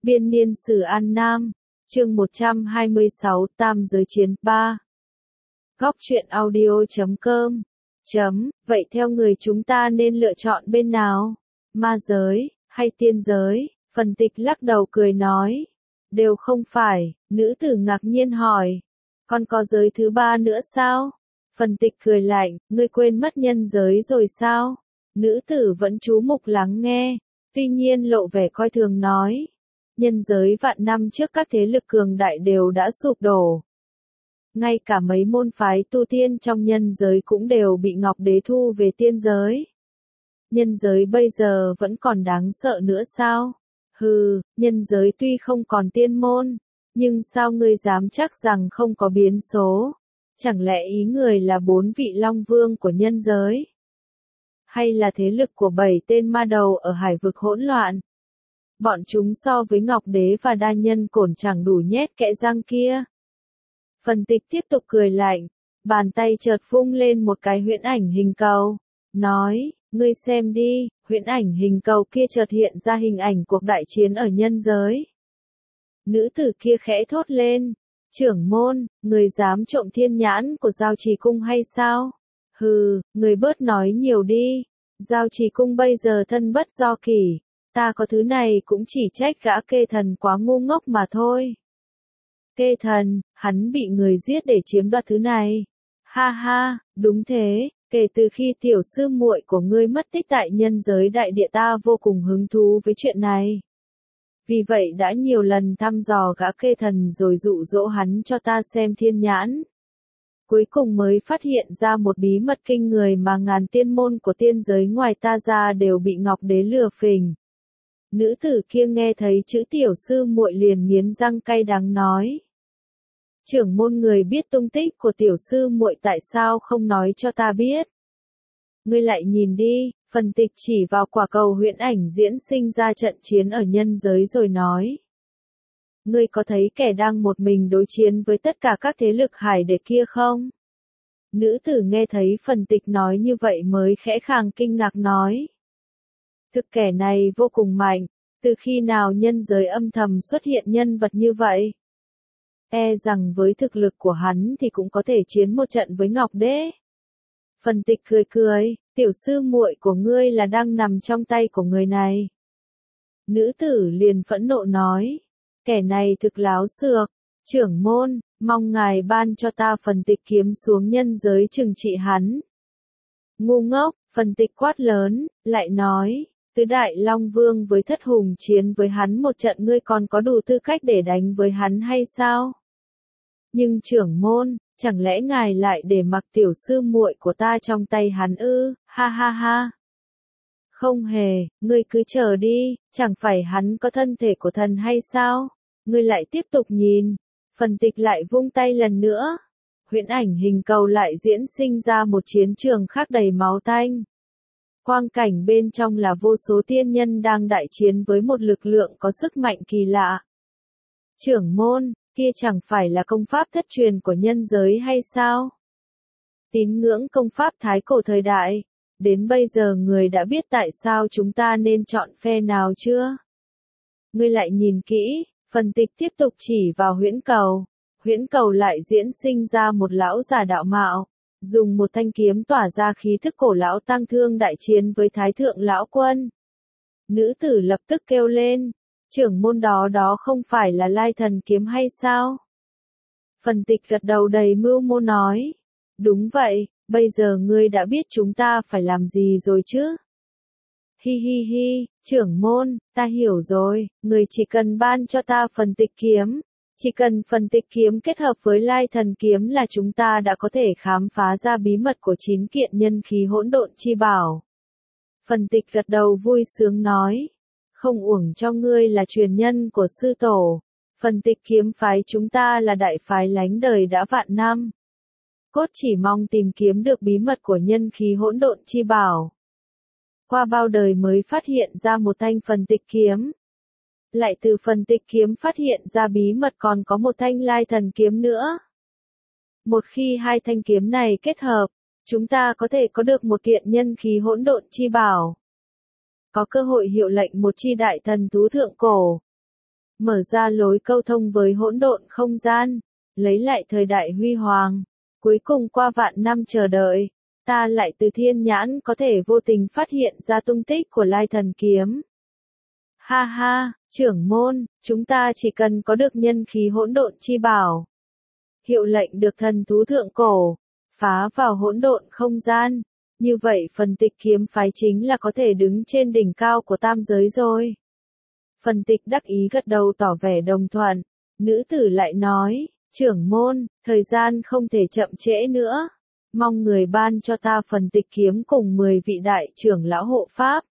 Biên niên sử An Nam, chương 126 Tam giới chiến 3. Góc truyện audio.com. Vậy theo người chúng ta nên lựa chọn bên nào? Ma giới, hay tiên giới? Phần tịch lắc đầu cười nói. Đều không phải, nữ tử ngạc nhiên hỏi. Còn có giới thứ ba nữa sao? Phần tịch cười lạnh, ngươi quên mất nhân giới rồi sao? Nữ tử vẫn chú mục lắng nghe, tuy nhiên lộ vẻ coi thường nói. Nhân giới vạn năm trước các thế lực cường đại đều đã sụp đổ. Ngay cả mấy môn phái tu tiên trong nhân giới cũng đều bị Ngọc Đế thu về tiên giới. Nhân giới bây giờ vẫn còn đáng sợ nữa sao? Hừ, nhân giới tuy không còn tiên môn, nhưng sao ngươi dám chắc rằng không có biến số? Chẳng lẽ ý người là 4 vị Long Vương của nhân giới? Hay là thế lực của 7 tên ma đầu ở hải vực hỗn loạn? Bọn chúng so với Ngọc Đế và Đa Nhân Cổn chẳng đủ nhét kẽ răng kia. Phần tịch tiếp tục cười lạnh, bàn tay chợt vung lên một cái huyễn ảnh hình cầu, nói, ngươi xem đi, huyễn ảnh hình cầu kia chợt hiện ra hình ảnh cuộc đại chiến ở nhân giới. Nữ tử kia khẽ thốt lên, trưởng môn, người dám trộm thiên nhãn của Giao Trì Cung hay sao? Hừ, người bớt nói nhiều đi, Giao Trì Cung bây giờ thân bất do kỷ, ta có thứ này cũng chỉ trách gã Kê Thần quá ngu ngốc mà thôi. Kê Thần, hắn bị người giết để chiếm đoạt thứ này. Ha ha, đúng thế, kể từ khi tiểu sư muội của ngươi mất tích tại nhân giới đại địa ta vô cùng hứng thú với chuyện này. Vì vậy đã nhiều lần thăm dò gã Kê Thần rồi dụ dỗ hắn cho ta xem thiên nhãn. Cuối cùng mới phát hiện ra một bí mật kinh người mà ngàn tiên môn của tiên giới ngoài ta ra đều bị Ngọc Đế lừa phỉnh. Nữ tử kia nghe thấy chữ tiểu sư muội liền nghiến răng cay đắng nói. Trưởng môn người biết tung tích của tiểu sư muội tại sao không nói cho ta biết? Ngươi lại nhìn đi, phần tịch chỉ vào quả cầu huyễn ảnh diễn sinh ra trận chiến ở nhân giới rồi nói. Ngươi có thấy kẻ đang một mình đối chiến với tất cả các thế lực hải đế kia không? Nữ tử nghe thấy phần tịch nói như vậy mới khẽ khàng kinh ngạc nói. Thực kẻ này vô cùng mạnh, từ khi nào nhân giới âm thầm xuất hiện nhân vật như vậy? E rằng với thực lực của hắn thì cũng có thể chiến một trận với Ngọc Đế. Phần tịch cười cười, tiểu sư muội của ngươi là đang nằm trong tay của người này. Nữ tử liền phẫn nộ nói, kẻ này thực láo xược, trưởng môn, mong ngài ban cho ta phần tịch kiếm xuống nhân giới trừng trị hắn. Ngu ngốc, phần tịch quát lớn, lại nói, tứ đại Long Vương với Thất Hùng chiến với hắn một trận ngươi còn có đủ tư cách để đánh với hắn hay sao? Nhưng trưởng môn, chẳng lẽ ngài lại để mặc tiểu sư muội của ta trong tay hắn ư? Ha ha ha. Không hề, ngươi cứ chờ đi, chẳng phải hắn có thân thể của thần hay sao? Ngươi lại tiếp tục nhìn. Phần tịch lại vung tay lần nữa. Huyễn ảnh hình cầu lại diễn sinh ra một chiến trường khác đầy máu tanh. Quang cảnh bên trong là vô số tiên nhân đang đại chiến với một lực lượng có sức mạnh kỳ lạ. Trưởng môn, kia chẳng phải là công pháp thất truyền của nhân giới hay sao? Tín ngưỡng công pháp thái cổ thời đại. Đến bây giờ người đã biết tại sao chúng ta nên chọn phe nào chưa? Ngươi lại nhìn kỹ, phần tịch tiếp tục chỉ vào huyễn cầu. Huyễn cầu lại diễn sinh ra một lão già đạo mạo, dùng một thanh kiếm tỏa ra khí thức cổ lão tăng thương đại chiến với thái thượng lão quân. Nữ tử lập tức kêu lên, trưởng môn đó không phải là Lai Thần kiếm hay sao? Phần tịch gật đầu đầy mưu mô nói, đúng vậy, bây giờ ngươi đã biết chúng ta phải làm gì rồi chứ? Hi hi hi, trưởng môn, ta hiểu rồi, người chỉ cần ban cho ta phần tịch kiếm. Chỉ cần phần tịch kiếm kết hợp với Lai Thần kiếm là chúng ta đã có thể khám phá ra bí mật của 9 kiện nhân khí hỗn độn chi bảo. Phần tịch gật đầu vui sướng nói, không uổng cho ngươi là truyền nhân của sư tổ. Phần tịch kiếm phái chúng ta là đại phái lánh đời đã vạn năm. Cốt chỉ mong tìm kiếm được bí mật của nhân khí hỗn độn chi bảo. Qua bao đời mới phát hiện ra một thanh phần tịch kiếm. Lại từ phần tịch kiếm phát hiện ra bí mật còn có một thanh Lai Thần kiếm nữa. Một khi hai thanh kiếm này kết hợp, chúng ta có thể có được một kiện nhân khí hỗn độn chi bảo. Có cơ hội hiệu lệnh một chi đại thần thú thượng cổ. mở ra lối câu thông với hỗn độn không gian, lấy lại thời đại huy hoàng. Cuối cùng qua vạn năm chờ đợi, ta lại từ thiên nhãn có thể vô tình phát hiện ra tung tích của Lai Thần Kiếm. Ha ha, trưởng môn, chúng ta chỉ cần có được nhân khí hỗn độn chi bảo. Hiệu lệnh được thần thú thượng cổ, phá vào hỗn độn không gian. Như vậy phần tịch kiếm phái chính là có thể đứng trên đỉnh cao của tam giới rồi. Phần tịch đắc ý gật đầu tỏ vẻ đồng thuận. Nữ tử lại nói, trưởng môn, thời gian không thể chậm trễ nữa. Mong người ban cho ta phần tịch kiếm cùng 10 vị đại trưởng lão hộ pháp.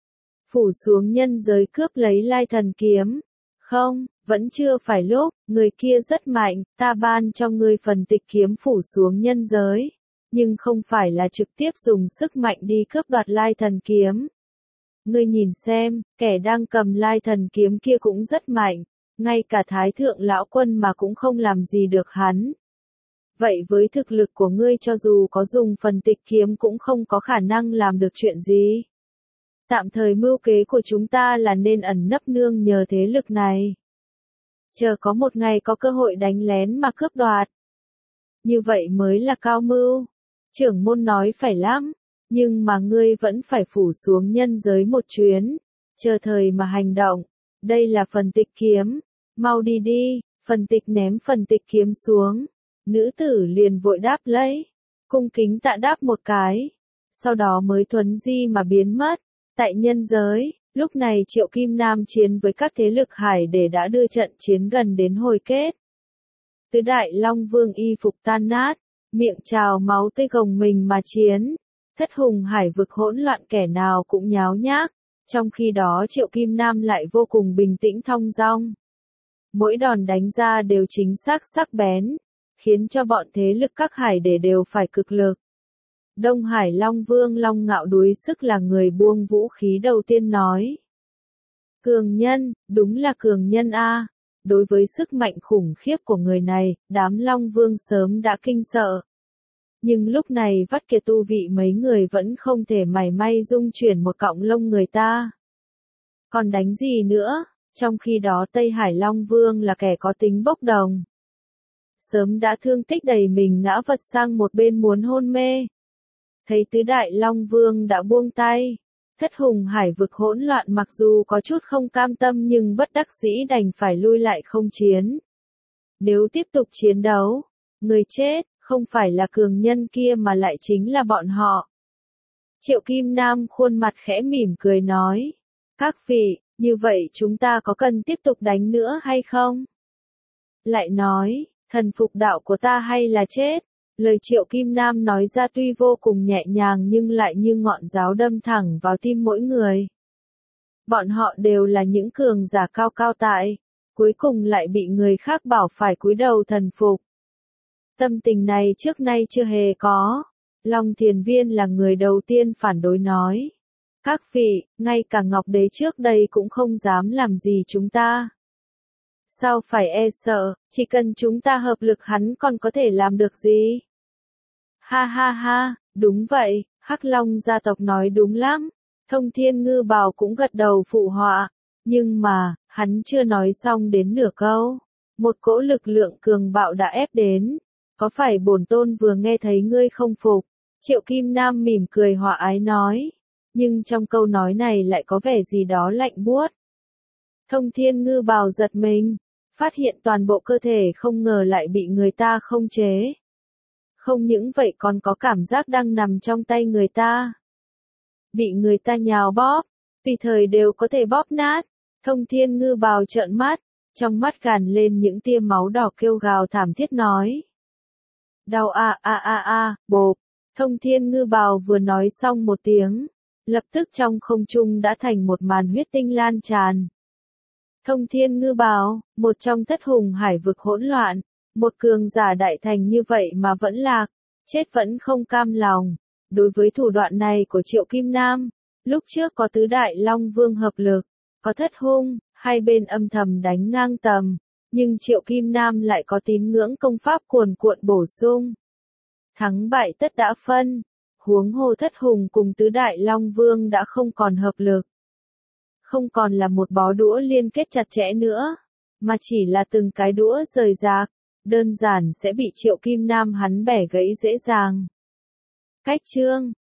Phủ xuống nhân giới cướp lấy Lai Thần Kiếm. Không, vẫn chưa phải lúc, người kia rất mạnh, ta ban cho ngươi phần tịch kiếm phủ xuống nhân giới. Nhưng không phải là trực tiếp dùng sức mạnh đi cướp đoạt Lai Thần Kiếm. Ngươi nhìn xem, kẻ đang cầm Lai Thần Kiếm kia cũng rất mạnh, ngay cả Thái Thượng Lão Quân mà cũng không làm gì được hắn. Vậy với thực lực của ngươi cho dù có dùng phần tịch kiếm cũng không có khả năng làm được chuyện gì. Tạm thời mưu kế của chúng ta là nên ẩn nấp nương nhờ thế lực này. Chờ có một ngày có cơ hội đánh lén mà cướp đoạt. Như vậy mới là cao mưu. Trưởng môn nói phải lắm, nhưng mà ngươi vẫn phải phủ xuống nhân giới một chuyến, chờ thời mà hành động. Đây là phần tịch kiếm, mau đi đi, phần tịch ném phần tịch kiếm xuống. Nữ tử liền vội đáp lấy, cung kính tạ đáp một cái, sau đó mới thuấn di mà biến mất. Tại nhân giới, lúc này Triệu Kim Nam chiến với các thế lực hải để đã đưa trận chiến gần đến hồi kết. Tứ Đại Long Vương y phục tan nát, miệng trào máu tươi gồng mình mà chiến. Thất hùng hải vực hỗn loạn kẻ nào cũng nháo nhác, trong khi đó Triệu Kim Nam lại vô cùng bình tĩnh thong dong. Mỗi đòn đánh ra đều chính xác sắc bén, khiến cho bọn thế lực các hải để đều phải cực lực. Đông Hải Long Vương Long Ngạo đuối sức là người buông vũ khí đầu tiên nói. Cường nhân, đúng là cường nhân a. Đối với sức mạnh khủng khiếp của người này, đám Long Vương sớm đã kinh sợ. Nhưng lúc này vắt kiệt tu vị mấy người vẫn không thể mảy may dung chuyển một cọng lông người ta. Còn đánh gì nữa, trong khi đó Tây Hải Long Vương là kẻ có tính bốc đồng. Sớm đã thương tích đầy mình ngã vật sang một bên muốn hôn mê. Thấy tứ đại Long Vương đã buông tay, thất hùng hải vực hỗn loạn mặc dù có chút không cam tâm nhưng bất đắc dĩ đành phải lui lại không chiến. Nếu tiếp tục chiến đấu, người chết, không phải là cường nhân kia mà lại chính là bọn họ. Triệu Kim Nam khuôn mặt khẽ mỉm cười nói, các vị, như vậy chúng ta có cần tiếp tục đánh nữa hay không? Lại nói, thần phục đạo của ta hay là chết? Lời Triệu Kim Nam nói ra tuy vô cùng nhẹ nhàng nhưng lại như ngọn giáo đâm thẳng vào tim mỗi người. Bọn họ đều là những cường giả cao cao tại, cuối cùng lại bị người khác bảo phải cúi đầu thần phục. Tâm tình này trước nay chưa hề có. Long Thiền Viên là người đầu tiên phản đối nói. Các vị, ngay cả Ngọc Đế trước đây cũng không dám làm gì chúng ta. Sao phải e sợ, chỉ cần chúng ta hợp lực hắn còn có thể làm được gì? Ha ha ha, đúng vậy, Hắc Long gia tộc nói đúng lắm. Thông Thiên Ngư Bào cũng gật đầu phụ họa. Nhưng mà, hắn chưa nói xong đến nửa câu. Một cỗ lực lượng cường bạo đã ép đến. Có phải bổn tôn vừa nghe thấy ngươi không phục? Triệu Kim Nam mỉm cười hòa ái nói. Nhưng trong câu nói này lại có vẻ gì đó lạnh buốt. Thông Thiên Ngư Bào giật mình, phát hiện toàn bộ cơ thể không ngờ lại bị người ta không chế. Không những vậy còn có cảm giác đang nằm trong tay người ta. Bị người ta nhào bóp, tùy thời đều có thể bóp nát. Thông Thiên Ngư Bào trợn mắt, trong mắt gàn lên những tia máu đỏ kêu gào thảm thiết nói. Đau bộp. Thông Thiên Ngư Bào vừa nói xong một tiếng, lập tức trong không trung đã thành một màn huyết tinh lan tràn. Thông Thiên Ngư Bào, một trong thất hùng hải vực hỗn loạn, một cường giả đại thành như vậy mà vẫn lạc, chết vẫn không cam lòng. Đối với thủ đoạn này của Triệu Kim Nam, lúc trước có tứ đại Long Vương hợp lực, có thất hung, hai bên âm thầm đánh ngang tầm, nhưng Triệu Kim Nam lại có tín ngưỡng công pháp cuồn cuộn bổ sung. Thắng bại tất đã phân, huống hồ thất hùng cùng tứ đại Long Vương đã không còn hợp lực. Không còn là một bó đũa liên kết chặt chẽ nữa. mà chỉ là từng cái đũa rời rạc, đơn giản sẽ bị Triệu Kim Nam hắn bẻ gãy dễ dàng. Cách chương